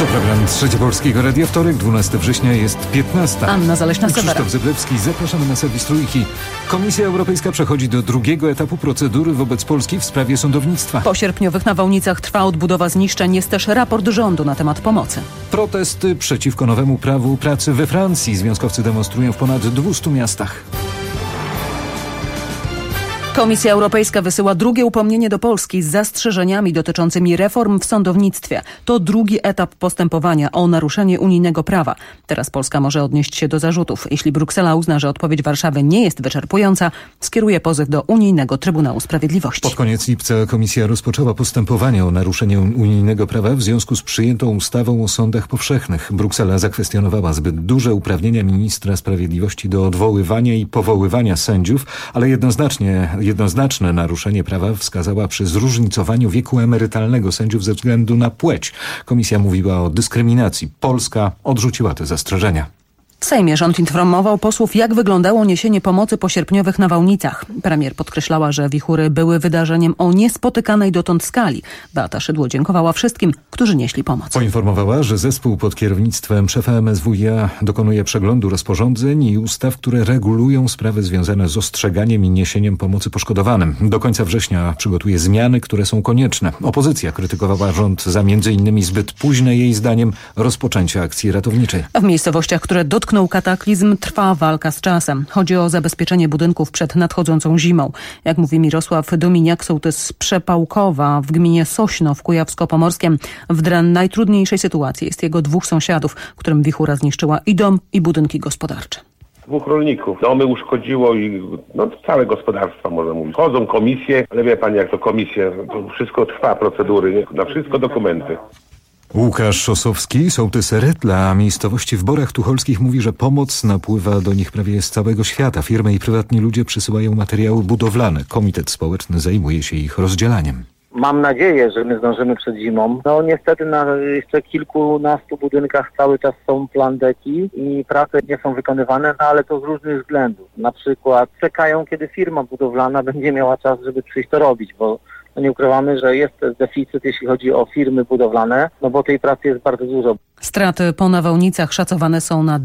To program Trzecie Polskiego Radia, wtorek, 12 września, jest 15. Anna Zaleśna-Sewera. Krzysztof Zyblewski, zapraszamy na serwis Trójki. Komisja Europejska przechodzi do drugiego etapu procedury wobec Polski w sprawie sądownictwa. Po sierpniowych nawałnicach trwa odbudowa zniszczeń, jest też raport rządu na temat pomocy. Protesty przeciwko nowemu prawu pracy we Francji. Związkowcy demonstrują w ponad 200 miastach. Komisja Europejska wysyła drugie upomnienie do Polski z zastrzeżeniami dotyczącymi reform w sądownictwie. To drugi etap postępowania o naruszenie unijnego prawa. Teraz Polska może odnieść się do zarzutów. Jeśli Bruksela uzna, że odpowiedź Warszawy nie jest wyczerpująca, skieruje pozew do Unijnego Trybunału Sprawiedliwości. Pod koniec lipca komisja rozpoczęła postępowanie o naruszenie unijnego prawa w związku z przyjętą ustawą o sądach powszechnych. Bruksela zakwestionowała zbyt duże uprawnienia ministra sprawiedliwości do odwoływania i powoływania sędziów, ale jednoznaczne naruszenie prawa wskazała przy zróżnicowaniu wieku emerytalnego sędziów ze względu na płeć. Komisja mówiła o dyskryminacji. Polska odrzuciła te zastrzeżenia. W Sejmie rząd informował posłów, jak wyglądało niesienie pomocy po sierpniowych nawałnicach. Premier podkreślała, że wichury były wydarzeniem o niespotykanej dotąd skali. Beata Szydło dziękowała wszystkim, którzy nieśli pomoc. Poinformowała, że zespół pod kierownictwem szefa MSWiA dokonuje przeglądu rozporządzeń i ustaw, które regulują sprawy związane z ostrzeganiem i niesieniem pomocy poszkodowanym. Do końca września przygotuje zmiany, które są konieczne. Opozycja krytykowała rząd za m.in. zbyt późne jej zdaniem rozpoczęcie akcji ratowniczej. W miejscowościach, które dotknął kataklizm, trwa walka z czasem. Chodzi o zabezpieczenie budynków przed nadchodzącą zimą. Jak mówi Mirosław Dominiak, sołtys Przepałkowa w gminie Sośno w Kujawsko-Pomorskiem, w najtrudniejszej sytuacji jest jego dwóch sąsiadów, którym wichura zniszczyła i dom, i budynki gospodarcze. Dwóch rolników. Domy uszkodziło i całe gospodarstwa, można mówić. Chodzą komisje, ale wie pani, jak to komisje, to wszystko trwa, procedury, na wszystko dokumenty. Łukasz Osowski, sołtys Retla, a miejscowości w Borach Tucholskich, mówi, że pomoc napływa do nich prawie z całego świata. Firmy i prywatni ludzie przysyłają materiały budowlane. Komitet społeczny zajmuje się ich rozdzielaniem. Mam nadzieję, że my zdążymy przed zimą. Niestety na jeszcze kilkunastu budynkach cały czas są plandeki i prace nie są wykonywane, ale to z różnych względów. Na przykład czekają, kiedy firma budowlana będzie miała czas, żeby przyjść to robić, bo nie ukrywamy, że jest deficyt, jeśli chodzi o firmy budowlane, bo tej pracy jest bardzo dużo. Straty po nawałnicach szacowane są na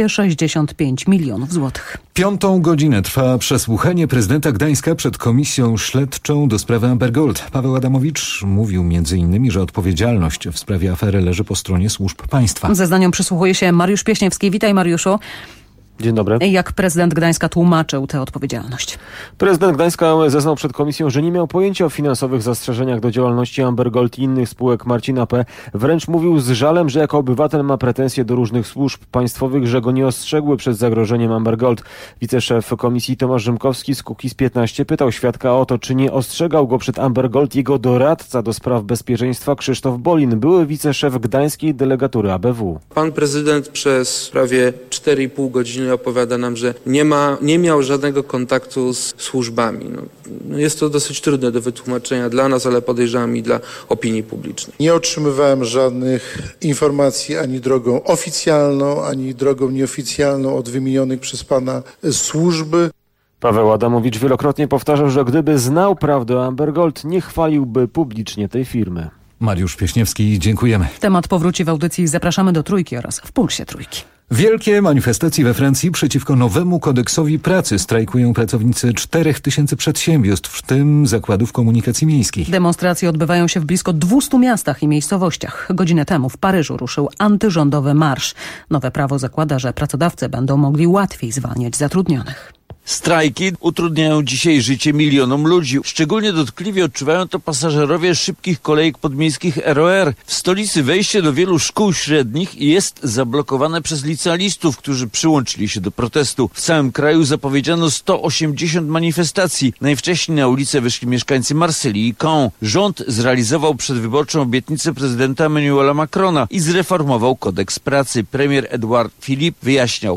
265 milionów złotych. 5. godzinę trwa przesłuchanie prezydenta Gdańska przed komisją śledczą do sprawy Amber Gold. Paweł Adamowicz mówił m.in., że odpowiedzialność w sprawie afery leży po stronie służb państwa. Zeznaniom przysłuchuje się Mariusz Pieśniewski. Witaj, Mariuszu. Dzień dobry. Jak prezydent Gdańska tłumaczył tę odpowiedzialność? Prezydent Gdańska zeznał przed komisją, że nie miał pojęcia o finansowych zastrzeżeniach do działalności Amber Gold i innych spółek Marcina P. Wręcz mówił z żalem, że jako obywatel ma pretensje do różnych służb państwowych, że go nie ostrzegły przed zagrożeniem Amber Gold. Wiceszef komisji Tomasz Rzymkowski z Kukiz15 pytał świadka o to, czy nie ostrzegał go przed Amber Gold jego doradca do spraw bezpieczeństwa Krzysztof Bolin, były wiceszef gdańskiej delegatury ABW. Pan prezydent przez prawie 4,5 godziny opowiada nam, że nie miał żadnego kontaktu z służbami. Jest to dosyć trudne do wytłumaczenia dla nas, ale podejrzewam i dla opinii publicznej. Nie otrzymywałem żadnych informacji ani drogą oficjalną, ani drogą nieoficjalną od wymienionych przez pana służby. Paweł Adamowicz wielokrotnie powtarzał, że gdyby znał prawdę o Amber Gold, nie chwaliłby publicznie tej firmy. Mariusz Pieśniewski, dziękujemy. Temat powróci w audycji Zapraszamy do Trójki oraz w Pulsie Trójki. Wielkie manifestacje we Francji przeciwko nowemu kodeksowi pracy. Strajkują pracownicy 4000 przedsiębiorstw, w tym zakładów komunikacji miejskiej. Demonstracje odbywają się w blisko 200 miastach i miejscowościach. Godzinę temu w Paryżu ruszył antyrządowy marsz. Nowe prawo zakłada, że pracodawcy będą mogli łatwiej zwalniać zatrudnionych. Strajki utrudniają dzisiaj życie milionom ludzi. Szczególnie dotkliwie odczuwają to pasażerowie szybkich kolejek podmiejskich RER. W stolicy wejście do wielu szkół średnich jest zablokowane przez licealistów, którzy przyłączyli się do protestu. W całym kraju zapowiedziano 180 manifestacji. Najwcześniej na ulicę wyszli mieszkańcy Marsylii i Caen. Rząd zrealizował przedwyborczą obietnicę prezydenta Emmanuela Macrona i zreformował kodeks pracy. Premier Edouard Philippe wyjaśniał: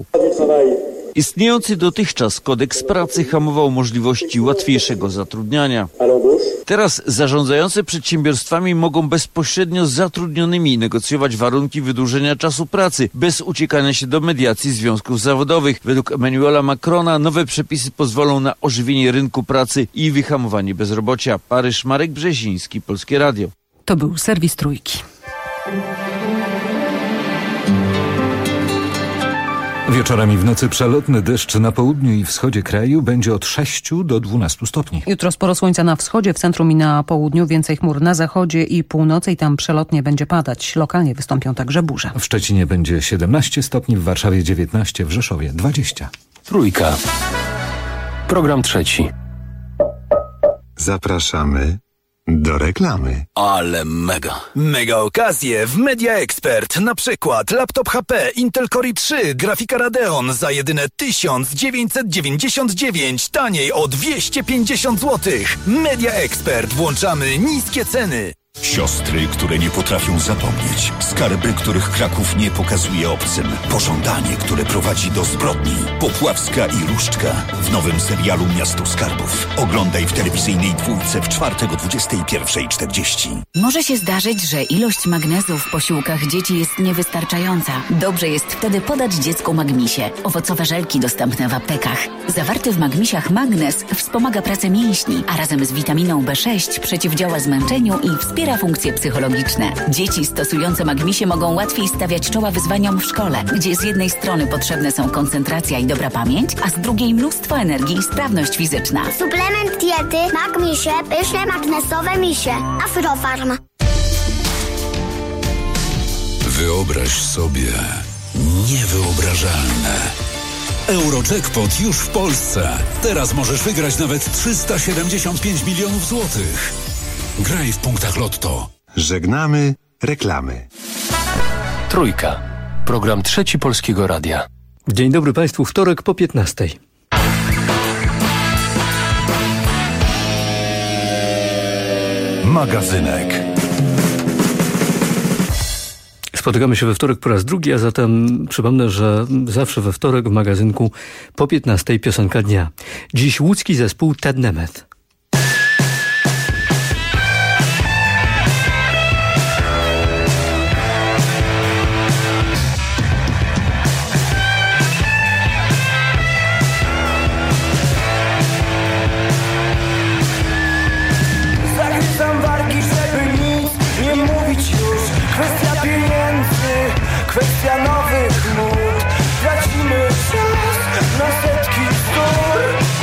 istniejący dotychczas kodeks pracy hamował możliwości łatwiejszego zatrudniania. Teraz zarządzający przedsiębiorstwami mogą bezpośrednio z zatrudnionymi negocjować warunki wydłużenia czasu pracy, bez uciekania się do mediacji związków zawodowych. Według Emmanuela Macrona nowe przepisy pozwolą na ożywienie rynku pracy i wyhamowanie bezrobocia. Paryż, Marek Brzeziński, Polskie Radio. To był serwis Trójki. Wieczorami i w nocy przelotny deszcz na południu i wschodzie kraju, będzie od 6 do 12 stopni. Jutro sporo słońca na wschodzie, w centrum i na południu, więcej chmur na zachodzie i północy i tam przelotnie będzie padać. Lokalnie wystąpią także burze. W Szczecinie będzie 17 stopni, w Warszawie 19, w Rzeszowie 20. Trójka. Program trzeci. Zapraszamy do reklamy. Ale mega. Mega okazje w Media Expert. Na przykład laptop HP Intel Core i3, grafika Radeon za jedyne 1999, taniej o 250 zł. Media Expert. Włączamy niskie ceny. Siostry, które nie potrafią zapomnieć. Skarby, których Kraków nie pokazuje obcym. Pożądanie, które prowadzi do zbrodni. Popławska i Różdżka w nowym serialu Miasto Skarbów. Oglądaj w telewizyjnej dwójce w czwartek o 21:40. Może się zdarzyć, że ilość magnezu w posiłkach dzieci jest niewystarczająca. Dobrze jest wtedy podać dziecku Magmisie. Owocowe żelki dostępne w aptekach. Zawarty w Magmisiach magnez wspomaga pracę mięśni, a razem z witaminą B6 przeciwdziała zmęczeniu i wspiera funkcje psychologiczne. Dzieci stosujące Magmisie mogą łatwiej stawiać czoła wyzwaniom w szkole, gdzie z jednej strony potrzebne są koncentracja i dobra pamięć, a z drugiej mnóstwo energii i sprawność fizyczna. Suplement diety Magmisie, pyszne magnesowe misie. Afrofarm. Wyobraź sobie niewyobrażalne. Eurojackpot już w Polsce. Teraz możesz wygrać nawet 375 milionów złotych. Graj w punktach Lotto. Żegnamy reklamy. Trójka. Program trzeci Polskiego Radia. Dzień dobry Państwu, wtorek po 15. Magazynek. Spotykamy się we wtorek po raz drugi, a zatem przypomnę, że zawsze we wtorek w magazynku po 15 piosenka dnia. Dziś łódzki zespół Ted Nemeth. Kwestia nowych mód. Tracimy czas na setki bzdur.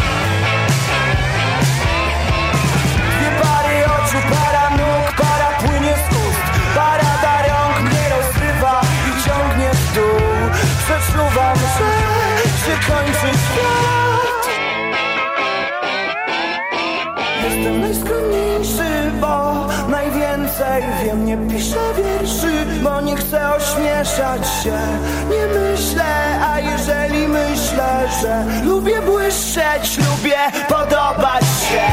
Dwie pary oczu, para nóg, para płynie z ust. Parada rąk mnie rozrywa i ciągnie w dół. Przeczuwam, że się kończy świat. Jestem najskromniejszy, bo najwięcej wiem. Nie piszę wierszy, bo nie chcę ośmieszać się. Nie myślę, a jeżeli myślę, że lubię błyszczeć, lubię podobać się.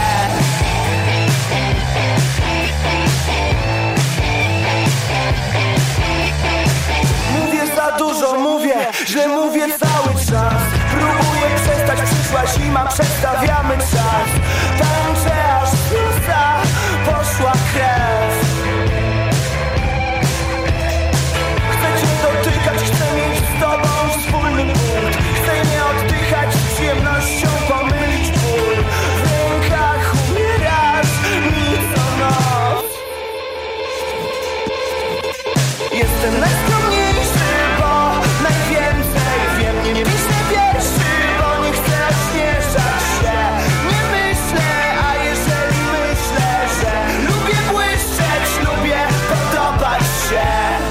Mówię za dużo, mówię, że mówię cały czas. Próbuję przestać, przyszła zima, przestawiamy czas. Tańczę aż z nosa poszła krew. Chcę mieć z tobą wspólny punkt. Chcę nie oddychać z przyjemnością, pomylić ból. W rękach umierasz mi co noc. Jestem najskromniejszy, bo najwięcej wiem. Nie piszę wierszy, bo nie chcę ośmieszać się. Nie myślę, a jeżeli myślę, że lubię błyszczeć, lubię podobać się.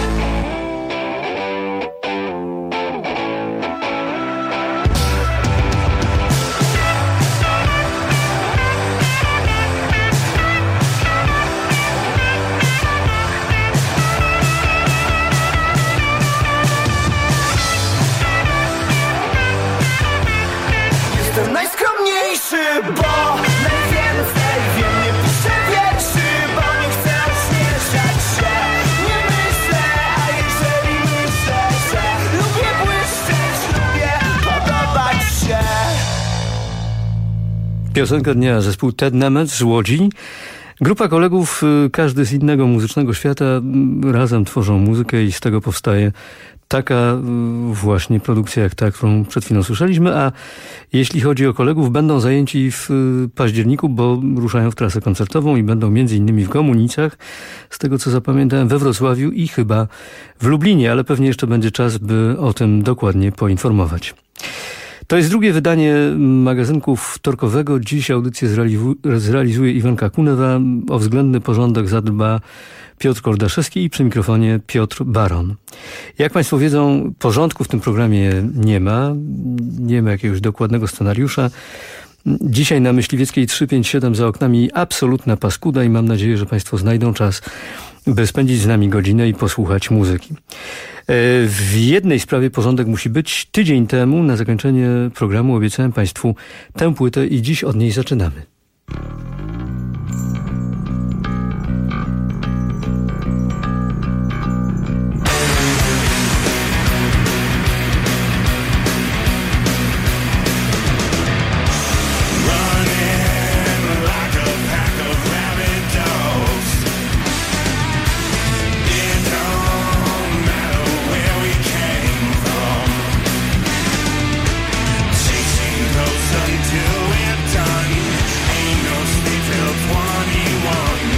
Jestem najskromniejszy, bo najwięcej wiem. Nie piszę wierszy, bo nie chcę ośmieszać się. Nie myślę, a jeżeli myślę, że lubię błyszczeć, lubię podobać się. Piosenka dnia, zespół Ted Nemeth z Łodzi. Grupa kolegów, każdy z innego muzycznego świata, razem tworzą muzykę i z tego powstaje taka właśnie produkcja jak ta, którą przed chwilą słyszeliśmy. A jeśli chodzi o kolegów, będą zajęci w październiku, bo ruszają w trasę koncertową i będą między innymi w Gomunicach, z tego co zapamiętałem, we Wrocławiu i chyba w Lublinie, ale pewnie jeszcze będzie czas, by o tym dokładnie poinformować. To jest drugie wydanie magazynku wtorkowego. Dziś audycję zrealizuje Iwonka Kunewa. O względny porządek zadba Piotr Kordaszewski i przy mikrofonie Piotr Baron. Jak Państwo wiedzą, porządku w tym programie nie ma. Nie ma jakiegoś dokładnego scenariusza. Dzisiaj na Myśliwieckiej 357 za oknami absolutna paskuda i mam nadzieję, że Państwo znajdą czas, by spędzić z nami godzinę i posłuchać muzyki. W jednej sprawie porządek musi być. Tydzień temu na zakończenie programu obiecałem Państwu tę płytę i dziś od niej zaczynamy. Until we're done, ain't no sleep till 21.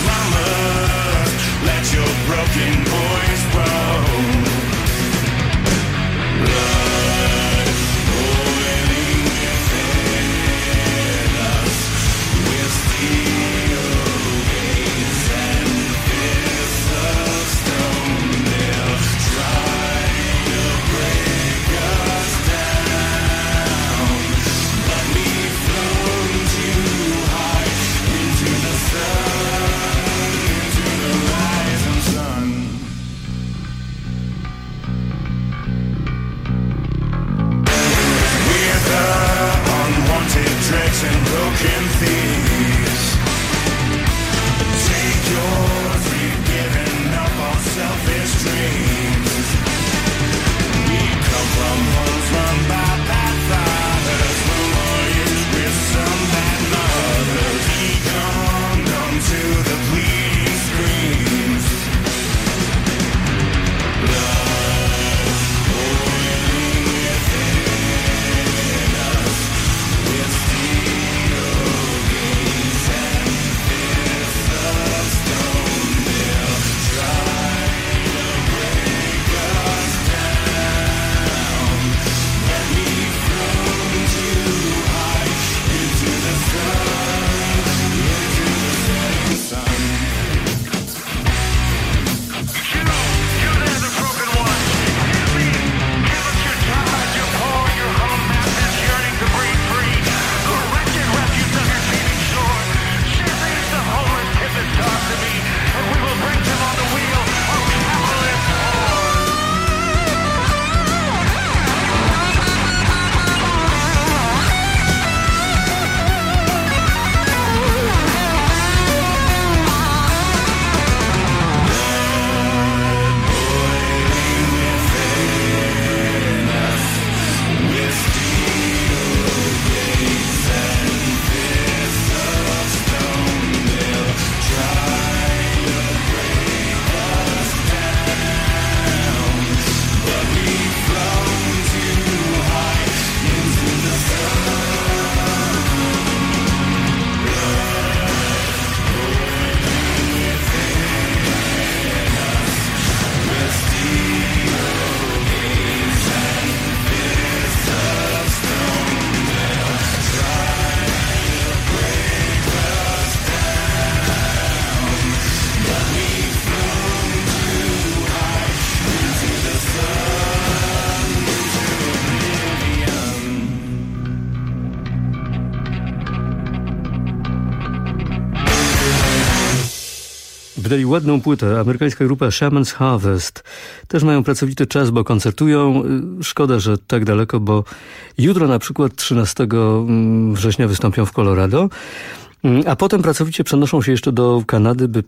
Wydali ładną płytę. Amerykańska grupa Shaman's Harvest. Też mają pracowity czas, bo koncertują. Szkoda, że tak daleko, bo jutro na przykład 13 września wystąpią w Colorado. A potem pracowicie przenoszą się jeszcze do Kanady, by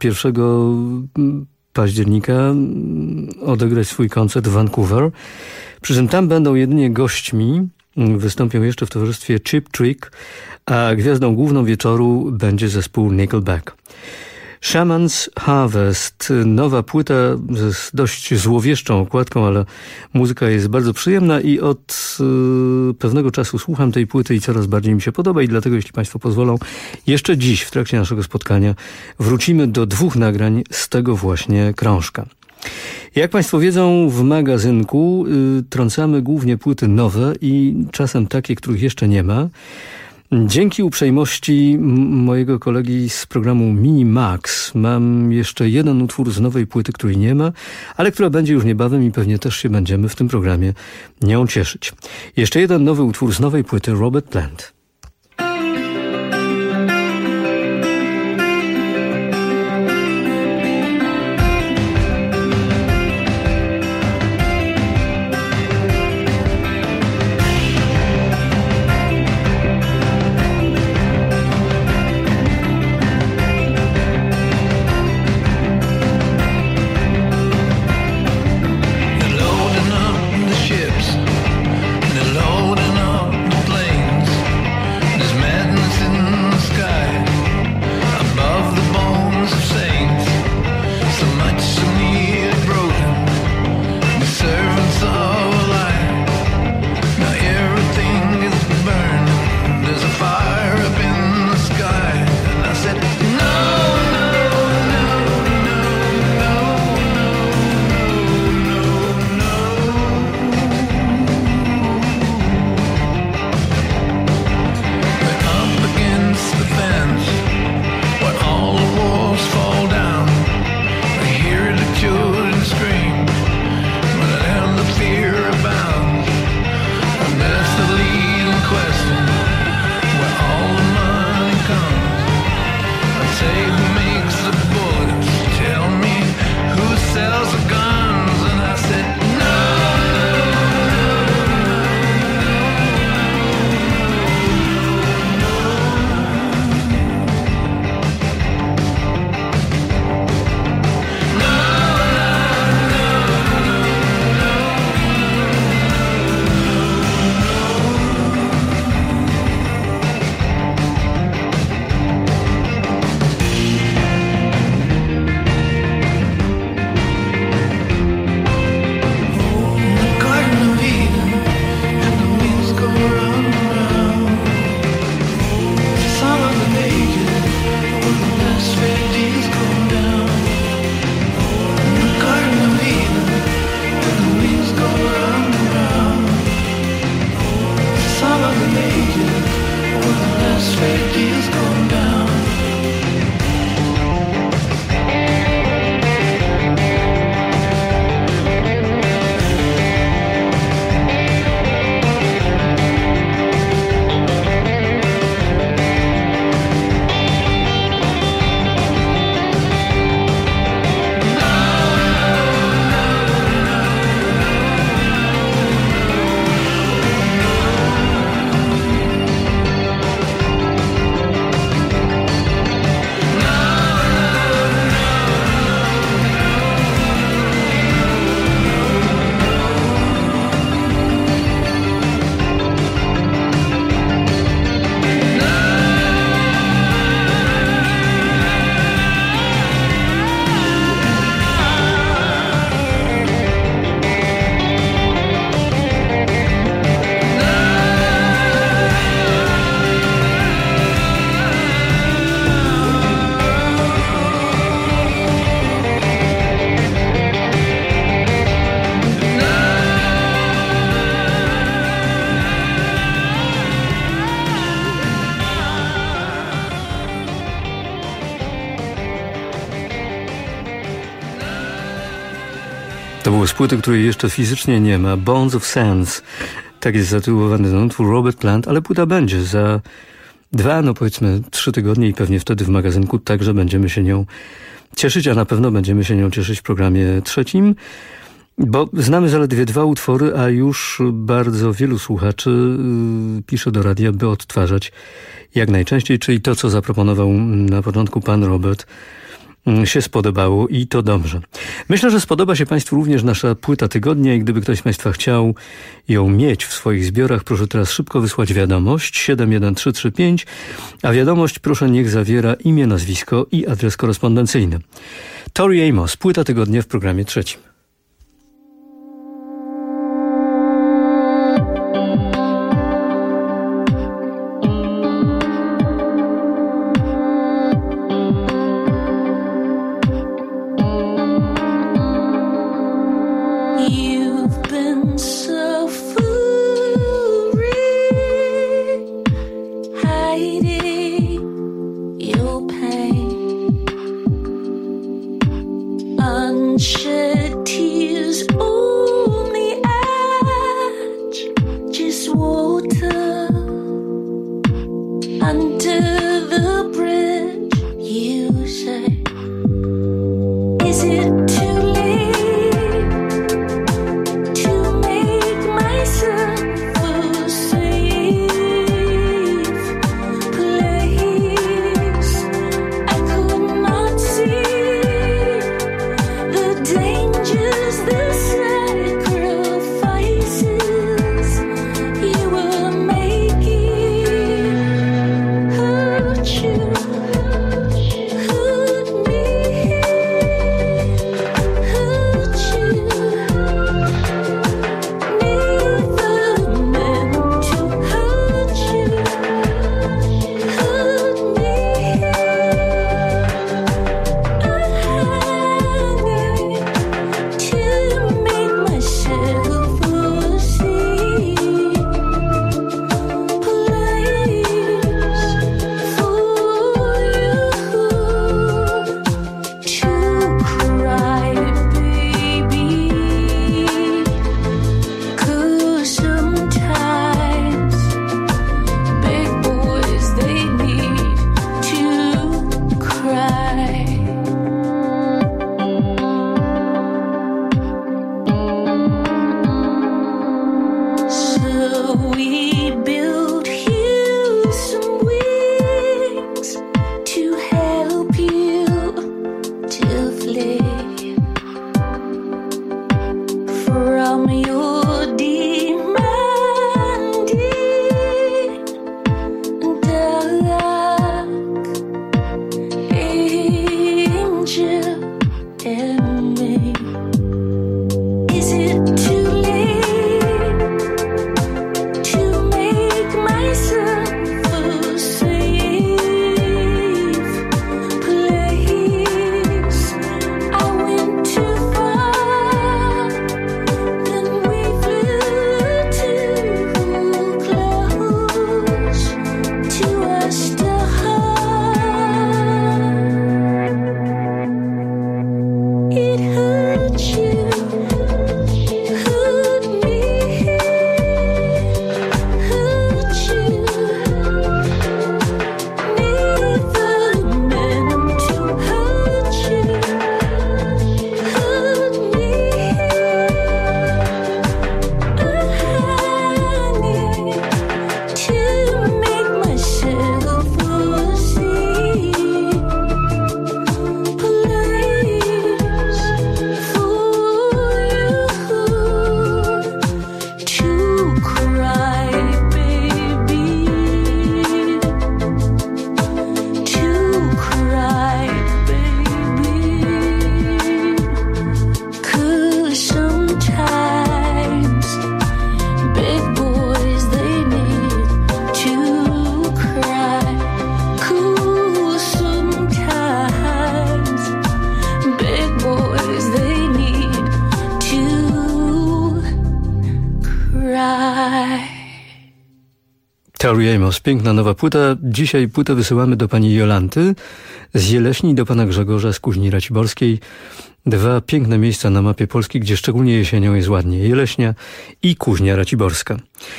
1 października odegrać swój koncert w Vancouver. Przy czym tam będą jedynie gośćmi wystąpią jeszcze w towarzystwie Cheap Trick, a gwiazdą główną wieczoru będzie zespół Nickelback. Shaman's Harvest, nowa płyta z dość złowieszczą okładką, ale muzyka jest bardzo przyjemna i od pewnego czasu słucham tej płyty i coraz bardziej mi się podoba i dlatego, jeśli Państwo pozwolą, jeszcze dziś w trakcie naszego spotkania wrócimy do 2 nagrań z tego właśnie krążka. Jak Państwo wiedzą, w magazynku trącamy głównie płyty nowe i czasem takie, których jeszcze nie ma. Dzięki uprzejmości mojego kolegi z programu Minimax mam jeszcze jeden utwór z nowej płyty, której nie ma, ale która będzie już niebawem i pewnie też się będziemy w tym programie nią cieszyć. Jeszcze jeden nowy utwór z nowej płyty Robert Plant. To było z płyty, której jeszcze fizycznie nie ma. Bones of Sands. Tak jest zatytułowany ten utwór Robert Plant, ale płyta będzie za 2, no powiedzmy 3 tygodnie i pewnie wtedy w magazynku także będziemy się nią cieszyć, a na pewno będziemy się nią cieszyć w programie 3, bo znamy zaledwie 2 utwory, a już bardzo wielu słuchaczy pisze do radia, by odtwarzać jak najczęściej, czyli to, co zaproponował na początku pan Robert, się spodobało i to dobrze. Myślę, że spodoba się Państwu również nasza płyta tygodnia i gdyby ktoś z Państwa chciał ją mieć w swoich zbiorach, proszę teraz szybko wysłać wiadomość 71335, a wiadomość proszę niech zawiera imię, nazwisko i adres korespondencyjny. Tori Amos, płyta tygodnia w programie trzecim. Tori Amos, piękna nowa płyta. Dzisiaj płytę wysyłamy do pani Jolanty z Jeleśni, do pana Grzegorza z Kuźni Raciborskiej. Dwa piękne miejsca na mapie Polski, gdzie szczególnie jesienią jest ładnie. Jeleśnia i Kuźnia Raciborska.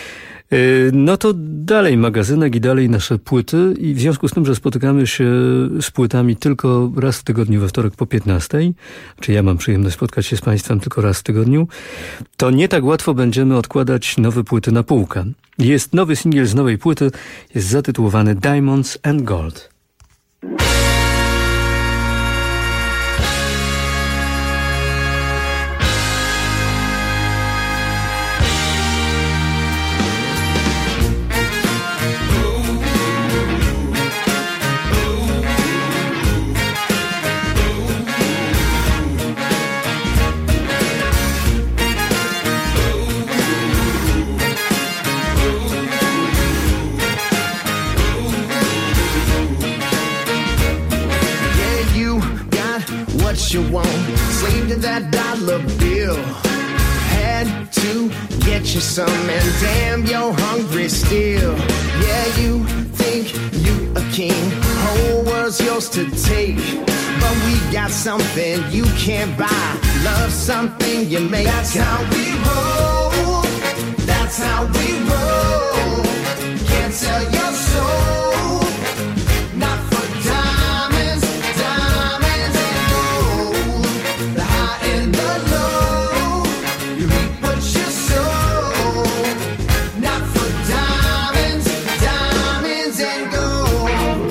No to dalej magazynek i dalej nasze płyty i w związku z tym, że spotykamy się z płytami tylko raz w tygodniu we wtorek po 15, czy ja mam przyjemność spotkać się z państwem tylko raz w tygodniu, to nie tak łatwo będziemy odkładać nowe płyty na półkę. Jest nowy singiel z nowej płyty, jest zatytułowany Diamonds and Gold. what you want. Saved to that dollar bill. Had to get you some, and damn, you're hungry still. Yeah, you think you a king, whole world's yours to take. But we got something you can't buy. Love something you make. That's how we roll. That's how we roll. Can't sell your soul. Not for diamonds, diamonds and gold. The high and the low. You reap what you sow. Not for diamonds, diamonds and gold.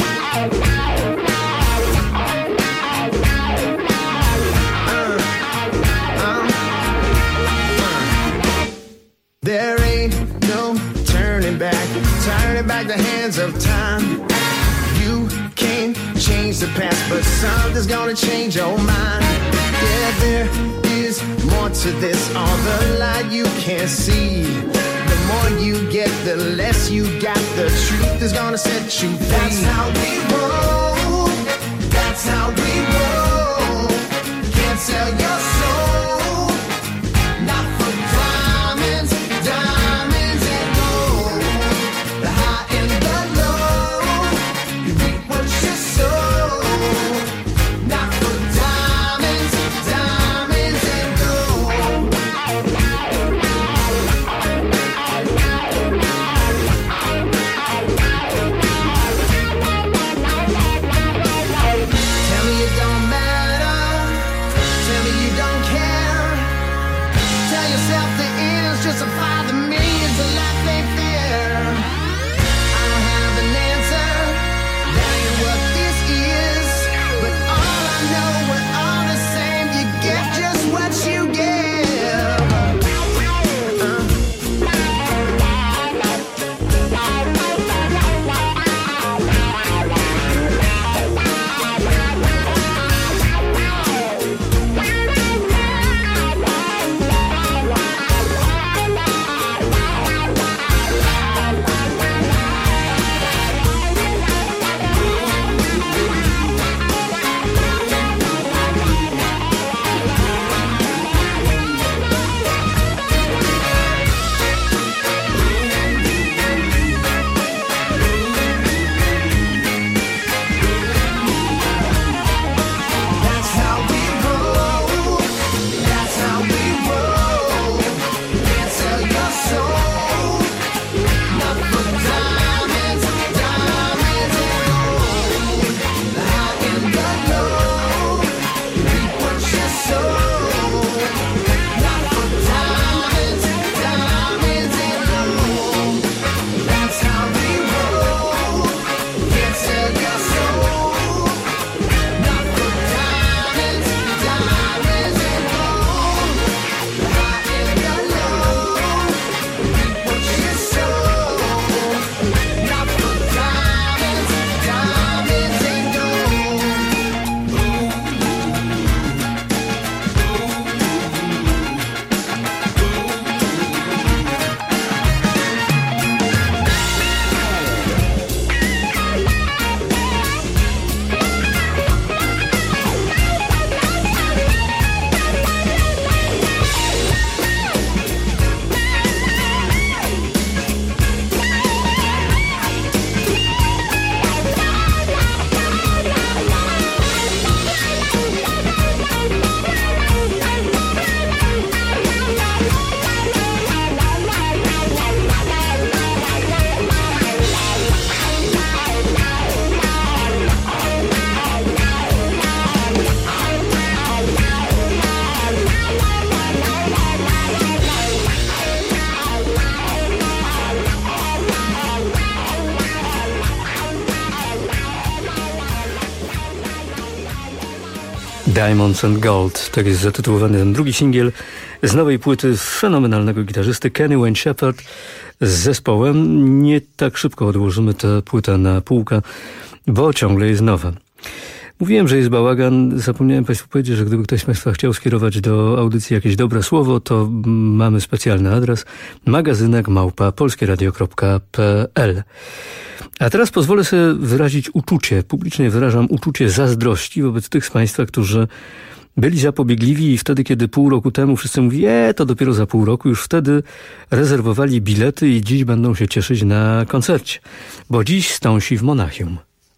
There ain't no turning back the hands of time. You can't change the past, but something's gonna change your mind. Yeah, there is more to this, all the light you can't see. The more you get, the less you got. The truth is gonna set you free. That's how we roll. That's how we roll. Can't sell your soul. Not for diamonds, diamonds and gold. The high and the low. You reap what you sow. Not for diamonds, diamonds and gold. Tell me it don't matter. Tell me you don't care. Tell yourself the end's just a bother me. It's a life ain't fair. I don't have an answer. That ain't what this is. But all I know, we're all the same. You get just what you give. That's how we roll. That's how we roll. Can't sell your soul. Not for diamonds, diamonds and gold. The high and the low. You reap what you sow. Not for diamonds, diamonds and gold. That's how we roll. Can't sell your soul. Not for diamonds, diamonds and gold. The high and the low. Reap what you sow. Not for diamonds, diamonds and gold. Diamonds and Gold, tak jest zatytułowany ten drugi singiel z nowej płyty fenomenalnego gitarzysty Kenny Wayne Shepherd z zespołem. Nie tak szybko odłożymy tę płytę na półkę, bo ciągle jest nowa. Mówiłem, że jest bałagan. Zapomniałem Państwu powiedzieć, że gdyby ktoś z Państwa chciał skierować do audycji jakieś dobre słowo, to mamy specjalny adres: magazynek@polskieradio.pl. A teraz pozwolę sobie wyrazić uczucie, publicznie wyrażam uczucie zazdrości wobec tych z Państwa, którzy byli zapobiegliwi i wtedy, kiedy pół roku temu wszyscy mówili, to dopiero za pół roku, już wtedy rezerwowali bilety i dziś będą się cieszyć na koncercie. Bo dziś Stonesi w Monachium.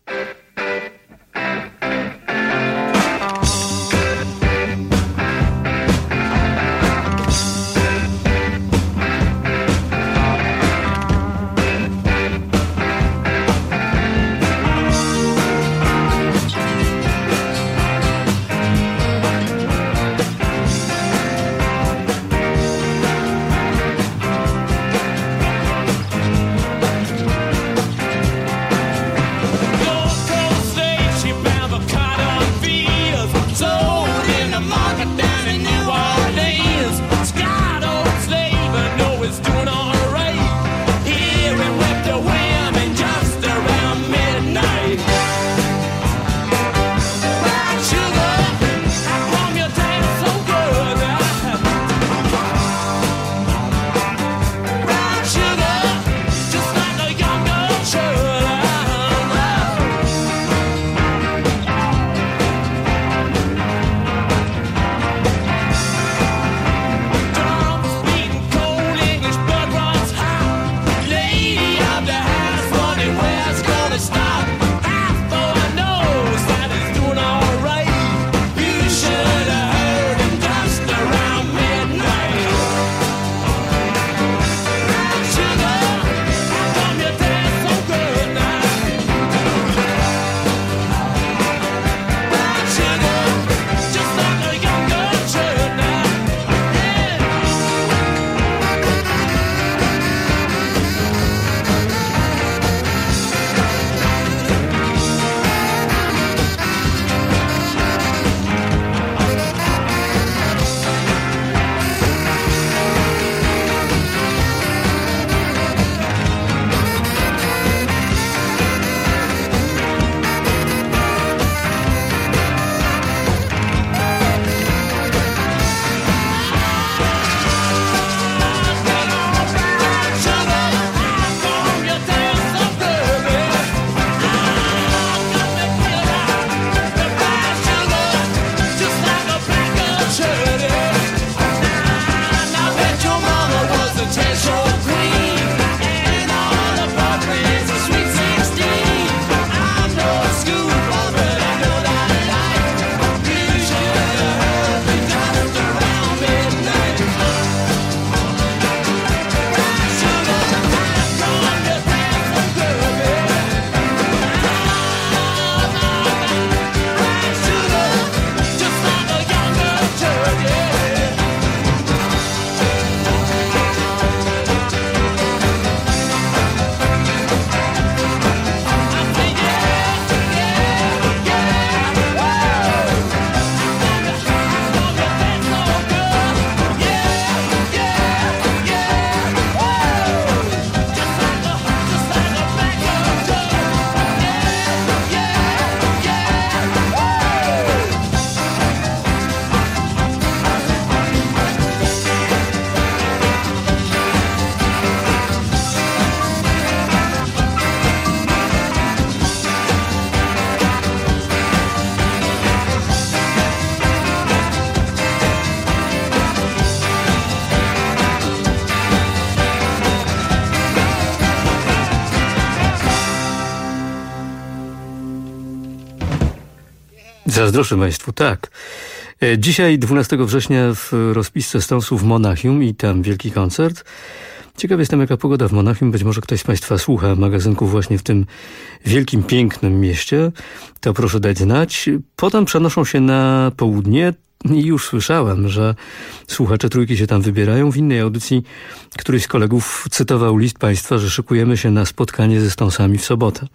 Zazdroszczę Państwu, tak. Dzisiaj 12 września w rozpisce Stonesów w Monachium i tam wielki koncert. Ciekaw jestem, jaka pogoda w Monachium. Być może ktoś z Państwa słucha magazynków właśnie w tym wielkim, pięknym mieście. To proszę dać znać. Potem przenoszą się na południe. I już słyszałem, że słuchacze Trójki się tam wybierają. W innej audycji któryś z kolegów cytował list Państwa, że szykujemy się na spotkanie ze Stonesami w sobotę.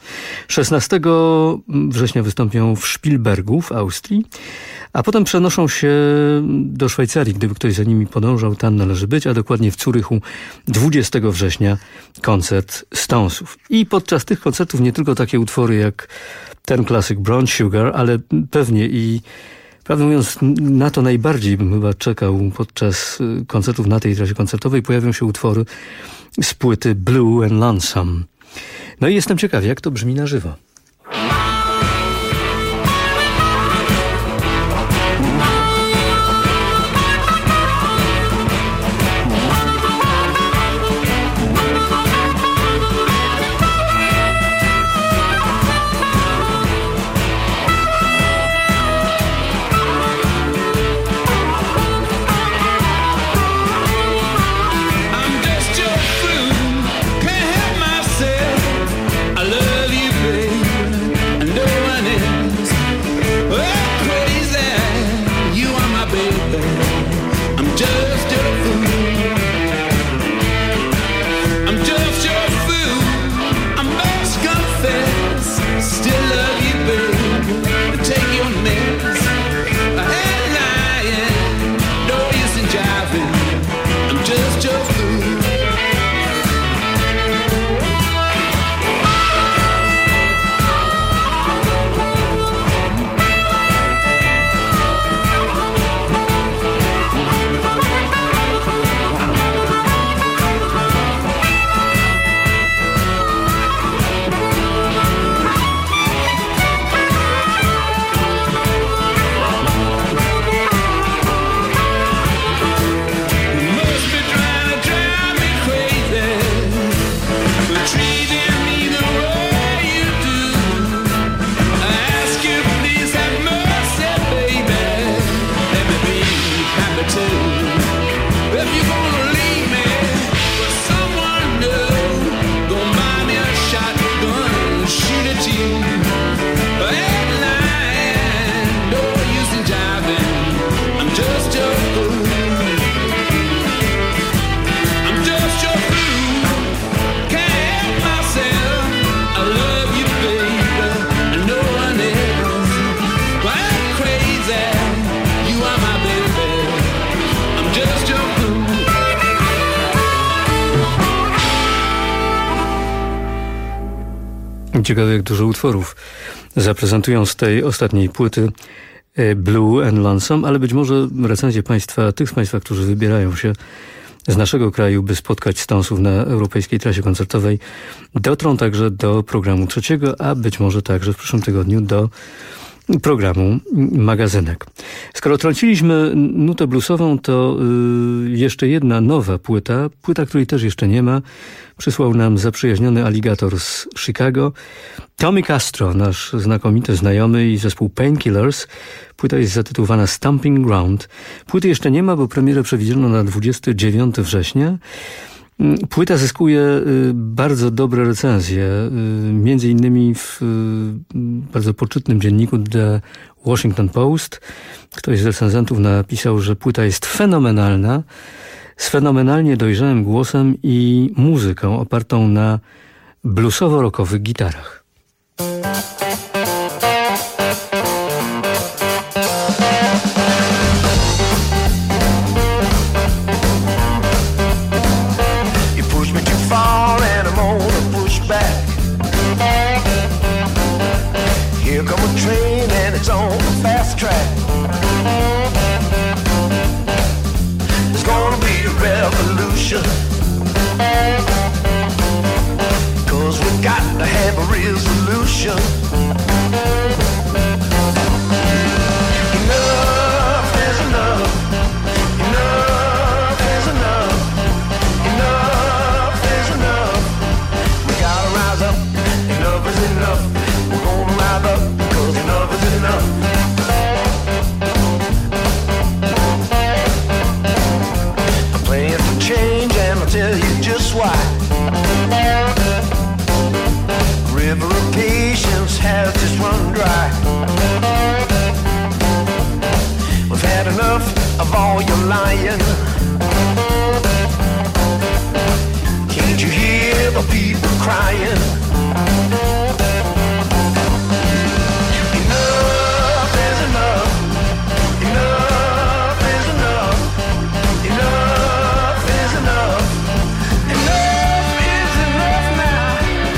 16 września wystąpią w Spielbergu w Austrii, a potem przenoszą się do Szwajcarii, gdyby ktoś za nimi podążał, tam należy być, a dokładnie w Zurychu 20 września koncert Stonesów. I podczas tych koncertów nie tylko takie utwory jak ten klasyk Brown Sugar, ale pewnie i prawdę mówiąc, na to najbardziej bym chyba czekał podczas koncertów na tej trasie koncertowej. Pojawią się utwory z płyty Blue and Lonesome. No i jestem ciekaw, jak to brzmi na żywo. Ciekawe, jak dużo utworów zaprezentują z tej ostatniej płyty Blue and Lonesome, ale być może recenzje tych z Państwa, którzy wybierają się z naszego kraju, by spotkać Stonesów na europejskiej trasie koncertowej, dotrą także do programu trzeciego, a być może także w przyszłym tygodniu do programu Magazynek. Skoro trąciliśmy nutę bluesową, to jeszcze jedna nowa płyta, której też jeszcze nie ma, przysłał nam zaprzyjaźniony aligator z Chicago. Tommy Castro, nasz znakomity znajomy, i zespół Painkillers. Płyta jest zatytułowana Stomping Ground. Płyty jeszcze nie ma, bo premierę przewidziano na 29 września. Płyta zyskuje bardzo dobre recenzje, między innymi w bardzo poczytnym dzienniku The Washington Post. Ktoś z recenzentów napisał, że płyta jest fenomenalna, z fenomenalnie dojrzałym głosem i muzyką opartą na bluesowo-rockowych gitarach. Here come a train and it's on a fast track. There's gonna be a revolution, 'cause we've got to have a resolution. Enough is enough. Enough is enough. Enough is enough. We gotta rise up. Enough is enough. We're gonna rise up, 'cause enough is enough. I'm playing for change and I'll tell you just why. River of patience has just run dry. We've had enough of all your lying. Can't you hear the people crying? Enough is enough. Enough is enough. Enough is enough. Enough is enough now.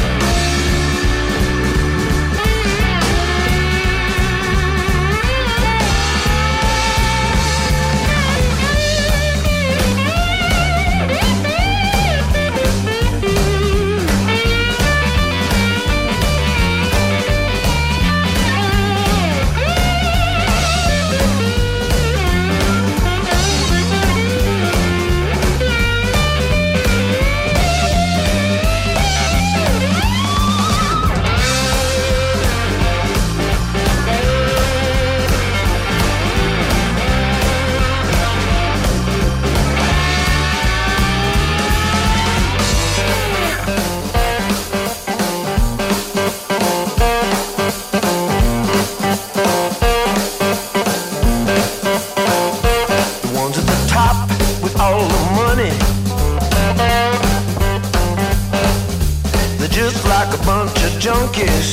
Junkies,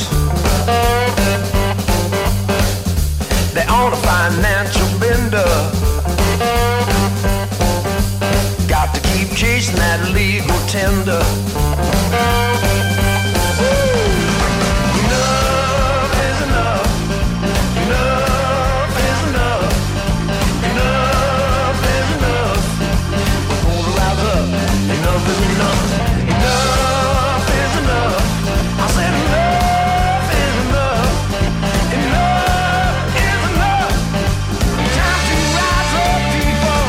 they're on a financial bender. Got to keep chasing that legal tender. Enough is enough. Enough is enough. Enough is enough. We're gonna rise up. Enough is enough. Enough is enough. I said enough is enough. Enough is enough. Time to rise up, people.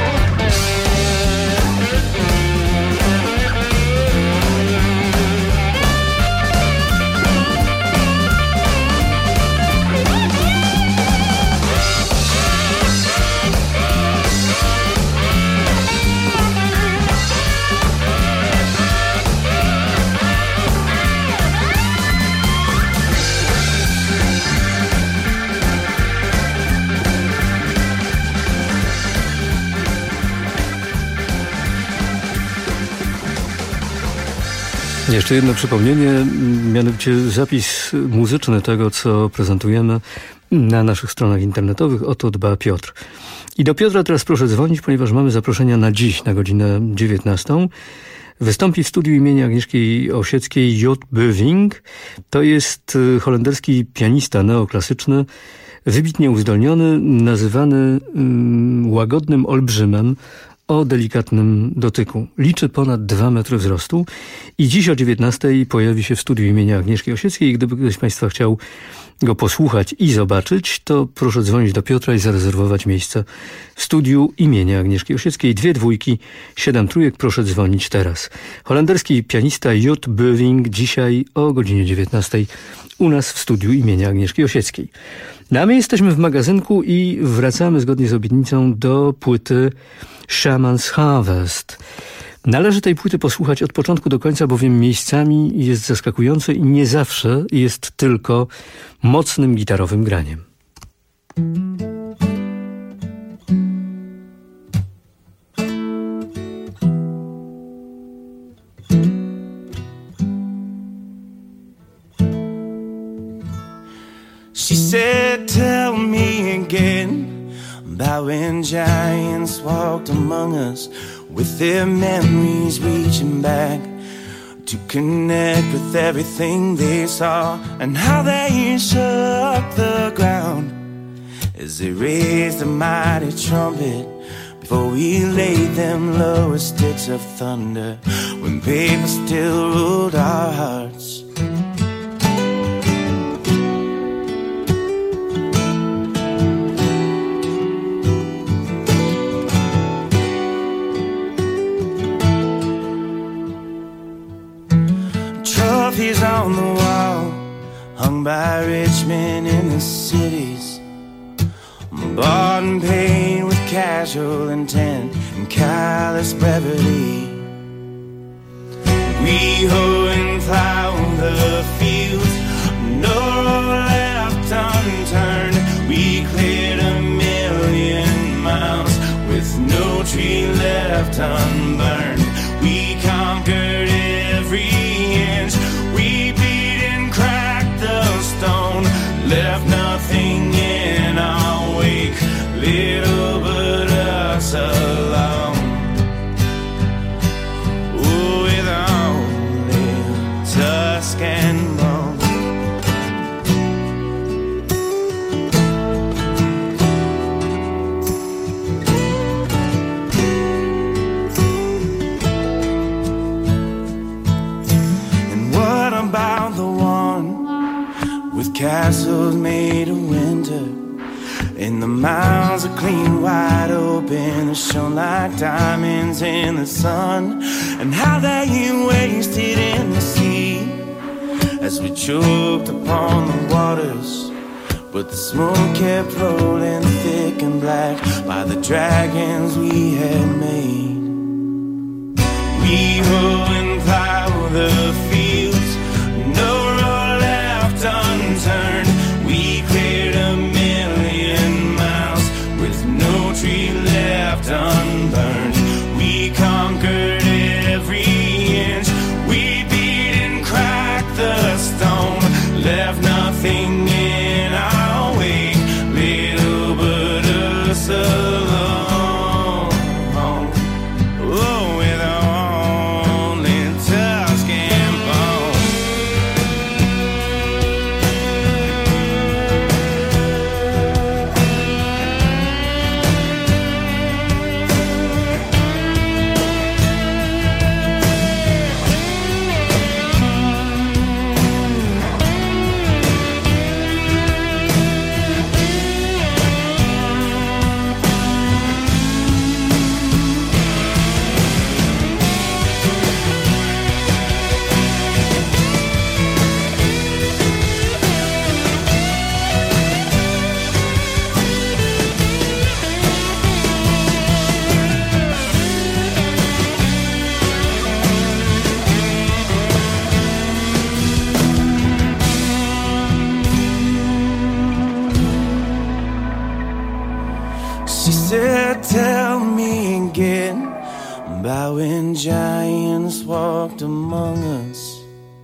Jeszcze jedno przypomnienie, mianowicie zapis muzyczny tego, co prezentujemy na naszych stronach internetowych. O to dba Piotr. I do Piotra teraz proszę dzwonić, ponieważ mamy zaproszenia na dziś, na godzinę 19. wystąpi w studiu imienia Agnieszki Osieckiej J. Böving. To jest holenderski pianista neoklasyczny, wybitnie uzdolniony, nazywany łagodnym olbrzymem o delikatnym dotyku. Liczy ponad 2 metry wzrostu i dziś o 19:00 pojawi się w studiu imienia Agnieszki Osieckiej. Gdyby ktoś z Państwa chciał go posłuchać i zobaczyć, to proszę dzwonić do Piotra i zarezerwować miejsce w studiu imienia Agnieszki Osieckiej. 2 dwójki, 7 trójek. Proszę dzwonić teraz. Holenderski pianista J. Böving dzisiaj o godzinie 19:00 u nas w studiu imienia Agnieszki Osieckiej. No a my jesteśmy w magazynku i wracamy zgodnie z obietnicą do płyty Shaman's Harvest. Należy tej płyty posłuchać od początku do końca, bowiem miejscami jest zaskakujące i nie zawsze jest tylko mocnym gitarowym graniem. She said, tell me again about when giants walked among us with their memories reaching back to connect with everything they saw, and how they shook the ground as they raised a mighty trumpet before we laid them lower sticks of thunder when paper still ruled our hearts. Trophies on the wall, hung by rich men in the cities, bought and paid with casual intent and callous brevity. We hoe and plow the fields, no road left unturned. We cleared 1,000,000 miles with no tree left unburned. We conquered every inch. We beat and cracked the stone, left nothing in our wake, little but us alone. Oh, with only tusk and bone. About the one with castles made of winter, and the miles are clean wide open, that shone like diamonds in the sun, and how they wasted in the sea as we choked upon the waters, but the smoke kept rolling thick and black by the dragons we had made. We hoe and plow the fields, no road left unturned. We cleared 1,000,000 miles with no tree left unburned. We conquered every inch. We beat and cracked the stone, left nothing in our wake, little but us alone. Oh, with only tusk and bone. She said, tell me again about when giants walked among us.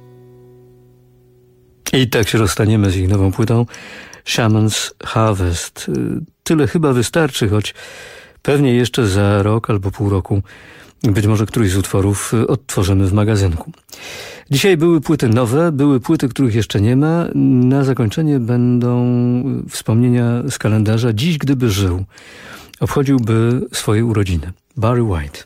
I tak się rozstaniemy z ich nową płytą Shaman's Harvest. Tyle chyba wystarczy, choć pewnie jeszcze za rok albo pół roku Być może któryś z utworów odtworzymy w magazynku. Dzisiaj były płyty nowe, były płyty, których jeszcze nie ma. Na zakończenie będą wspomnienia z kalendarza. Dziś, gdyby żył, obchodziłby swoje urodziny. Barry White.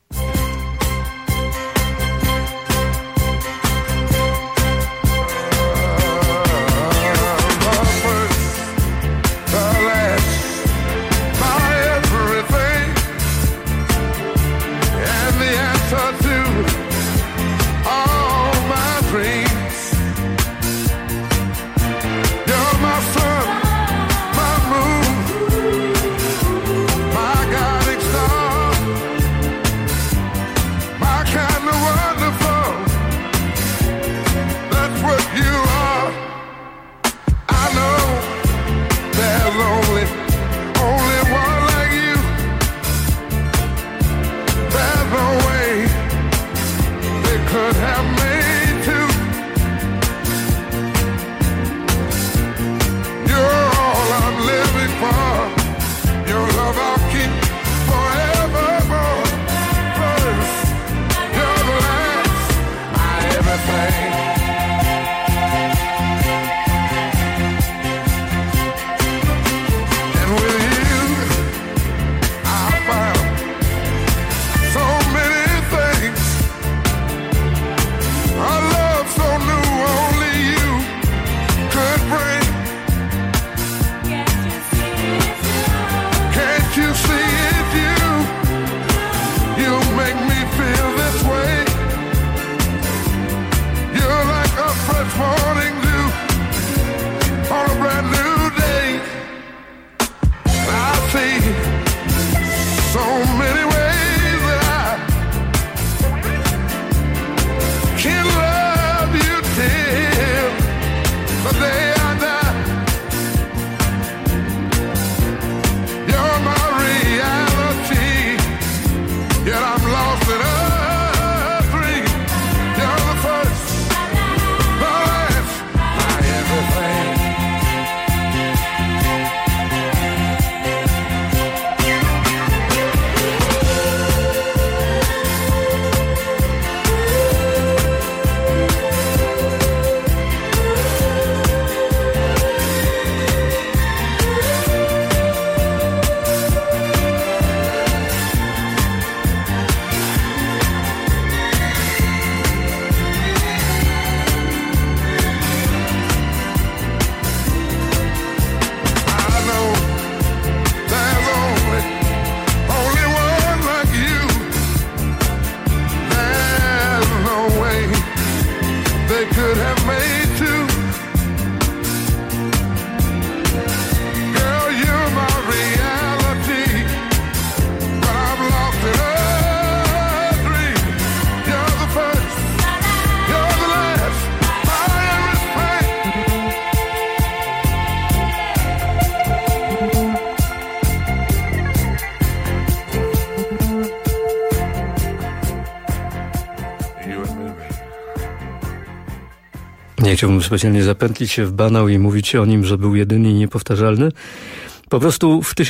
Nie chciałbym specjalnie zapętlić się w banał i mówić o nim, że był jedyny i niepowtarzalny. Po prostu w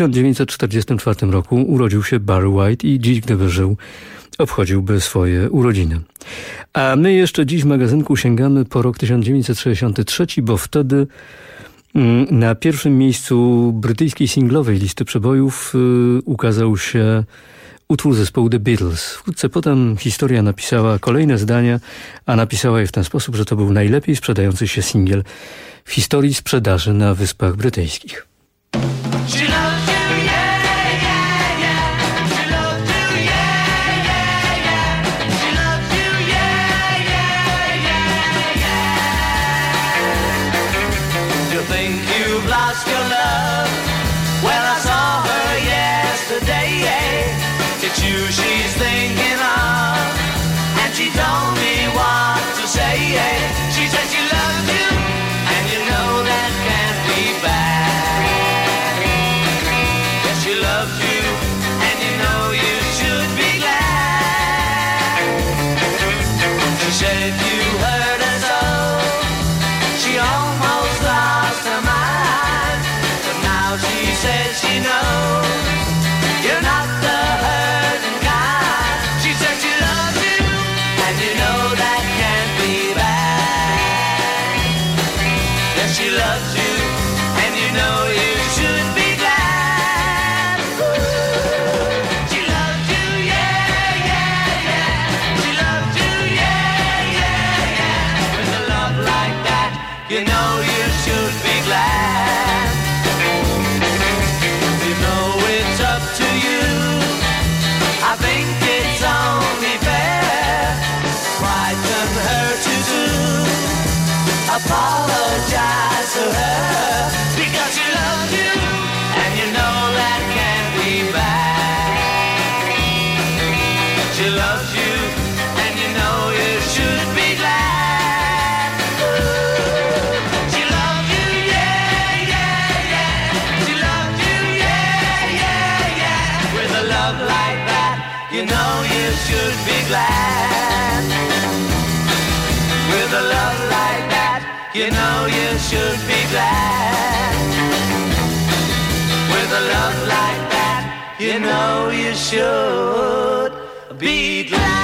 1944 roku urodził się Barry White i dziś, gdyby żył, obchodziłby swoje urodziny. A my jeszcze dziś w magazynku sięgamy po rok 1963, bo wtedy na pierwszym miejscu brytyjskiej singlowej listy przebojów ukazał się utwór zespołu The Beatles. Wkrótce potem historia napisała kolejne zdania, a napisała je w ten sposób, że to był najlepiej sprzedający się singiel w historii sprzedaży na Wyspach Brytyjskich. It's you she's thinking of, and she told me what to say. She said she loves you, and you know that can't be bad. love like that, you know you should be glad. With a love like that, you know you should be glad. With a love like that, you know you should be glad.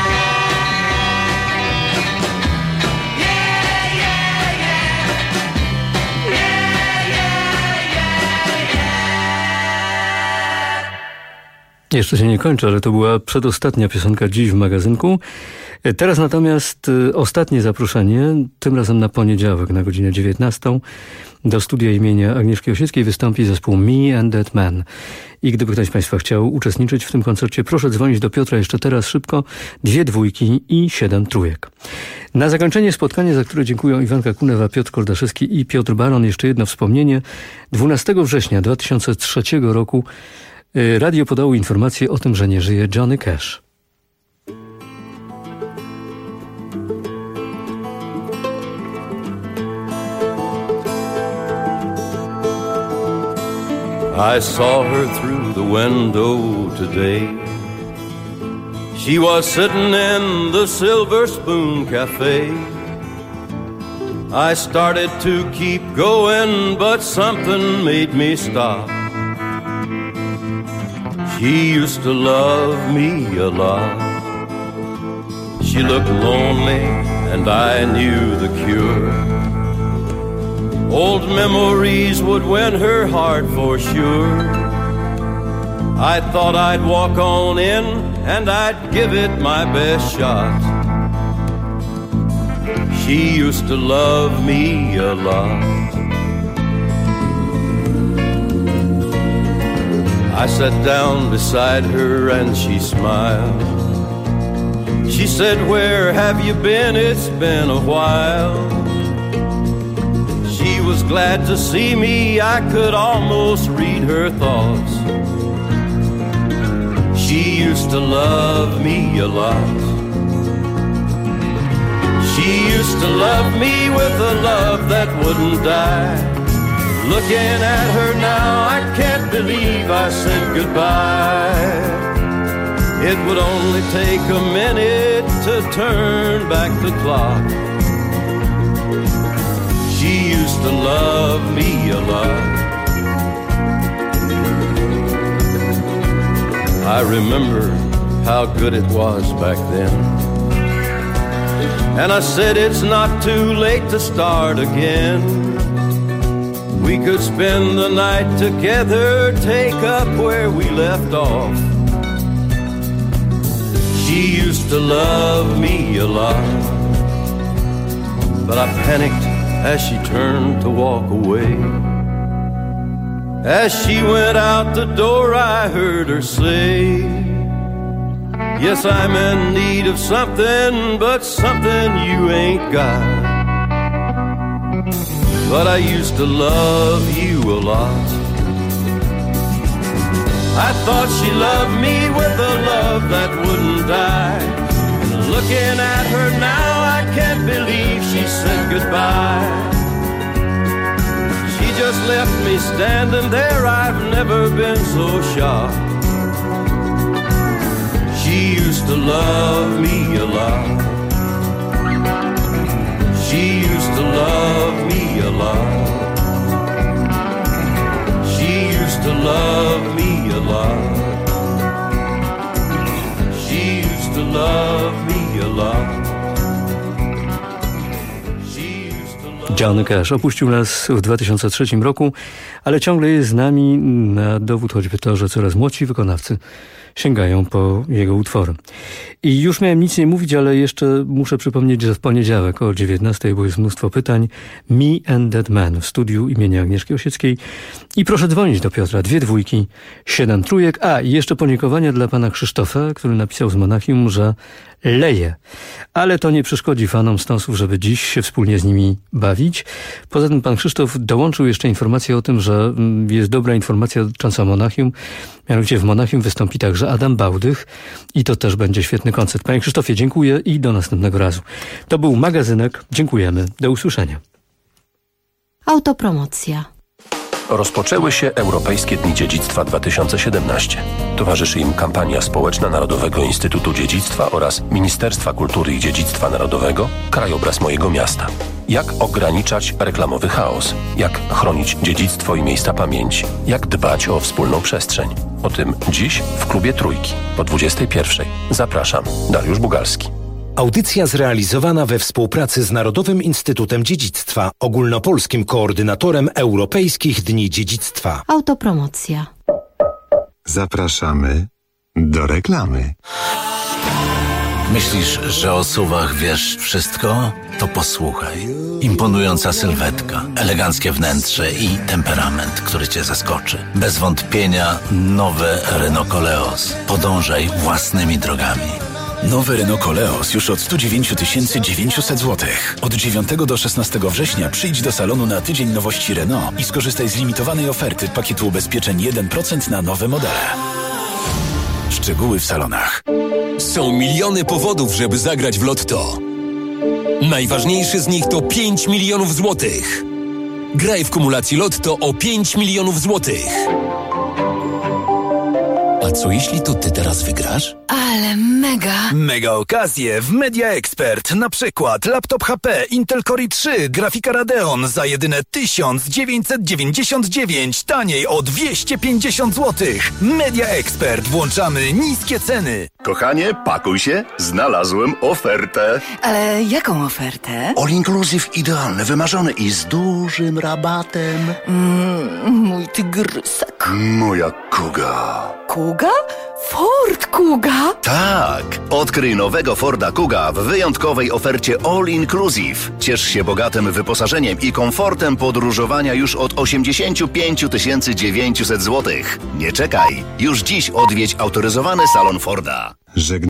Jeszcze się nie kończy, ale to była przedostatnia piosenka dziś w magazynku. Teraz natomiast ostatnie zaproszenie, tym razem na poniedziałek na godzinę 19. Do studia imienia Agnieszki Osieckiej wystąpi zespół Me and That Man. I gdyby ktoś z Państwa chciał uczestniczyć w tym koncercie, proszę dzwonić do Piotra jeszcze teraz szybko. 2 dwójki i 7 trójek. Na zakończenie spotkania, za które dziękują Iwanka Kunewa, Piotr Koldaszewski i Piotr Baron, jeszcze jedno wspomnienie. 12 września 2003 roku radio podało informację o tym, że nie żyje Johnny Cash. I saw her through the window today. She was sitting in the Silver Spoon Cafe. I started to keep going, but something made me stop. She used to love me a lot. She looked lonely and I knew the cure. Old memories would win her heart for sure. I thought I'd walk on in and I'd give it my best shot. She used to love me a lot. I sat down beside her and she smiled. She said, "Where have you been? It's been a while." She was glad to see me, I could almost read her thoughts. She used to love me a lot. She used to love me with a love that wouldn't die. Looking at her now, I can't believe I said goodbye. It would only take a minute to turn back the clock. She used to love me a lot. I remember how good it was back then. And I said it's not too late to start again. We could spend the night together, take up where we left off. She used to love me a lot. But I panicked as she turned to walk away. As she went out the door, I heard her say, "Yes, I'm in need of something, but something you ain't got. But I used to love you a lot." I thought she loved me with a love that wouldn't die. Looking at her now, I can't believe she said goodbye. She just left me standing there, I've never been so shocked. She used to love me a lot. She used to love me a lot. She used to love me a lot. She used to love me a lot. Johnny Cash opuścił nas w 2003 roku, ale ciągle jest z nami, na dowód choćby to, że coraz młodsi wykonawcy sięgają po jego utwory. I już miałem nic nie mówić, ale jeszcze muszę przypomnieć, że w poniedziałek o 19:00, bo jest mnóstwo pytań, Me and That Man w studiu imienia Agnieszki Osieckiej. I proszę dzwonić do Piotra, 2 dwójki, 7 trójek. A, i jeszcze podziękowania dla pana Krzysztofa, który napisał z Monachium, że leje. Ale to nie przeszkodzi fanom Stonesów, żeby dziś się wspólnie z nimi bawić. Poza tym pan Krzysztof dołączył jeszcze informację o tym, że jest dobra informacja dotycząca Monachium. Mianowicie w Monachium wystąpi także Adam Bałdych i to też będzie świetny koncert. Panie Krzysztofie, dziękuję i do następnego razu. To był magazynek. Dziękujemy. Do usłyszenia. Autopromocja. Rozpoczęły się Europejskie Dni Dziedzictwa 2017. Towarzyszy im kampania społeczna Narodowego Instytutu Dziedzictwa oraz Ministerstwa Kultury i Dziedzictwa Narodowego Krajobraz mojego miasta. Jak ograniczać reklamowy chaos? Jak chronić dziedzictwo i miejsca pamięci? Jak dbać o wspólną przestrzeń? O tym dziś w Klubie Trójki po 21:00. Zapraszam, Dariusz Bugalski. Audycja zrealizowana we współpracy z Narodowym Instytutem Dziedzictwa, ogólnopolskim koordynatorem Europejskich Dni Dziedzictwa. Autopromocja. Zapraszamy do reklamy. Myślisz, że o SUV-ach wiesz wszystko? To posłuchaj. Imponująca sylwetka, eleganckie wnętrze i temperament, który cię zaskoczy. Bez wątpienia nowe Renault Koleos. Podążaj własnymi drogami. Nowy Renault Koleos już od 109 900 zł. Od 9 do 16 września przyjdź do salonu na tydzień nowości Renault i skorzystaj z limitowanej oferty pakietu ubezpieczeń 1% na nowe modele. Szczegóły w salonach. Są miliony powodów, żeby zagrać w Lotto. Najważniejszy z nich to 5 milionów złotych. Graj w kumulacji Lotto o 5 milionów złotych. A co jeśli to ty teraz wygrasz? Ale mega! Mega okazje w Media Expert. Na przykład laptop HP Intel Core i3, grafika Radeon za jedyne 1999, taniej o 250 zł. Media Expert. Włączamy niskie ceny. Kochanie, pakuj się, znalazłem ofertę. Ale jaką ofertę? All inclusive idealny, wymarzony i z dużym rabatem. Mój tygrysek. Moja Kuga. Kuga? Ford Kuga? Tak! Odkryj nowego Forda Kuga w wyjątkowej ofercie All Inclusive. Ciesz się bogatym wyposażeniem i komfortem podróżowania już od 85 900 zł. Nie czekaj! Już dziś odwiedź autoryzowany salon Forda.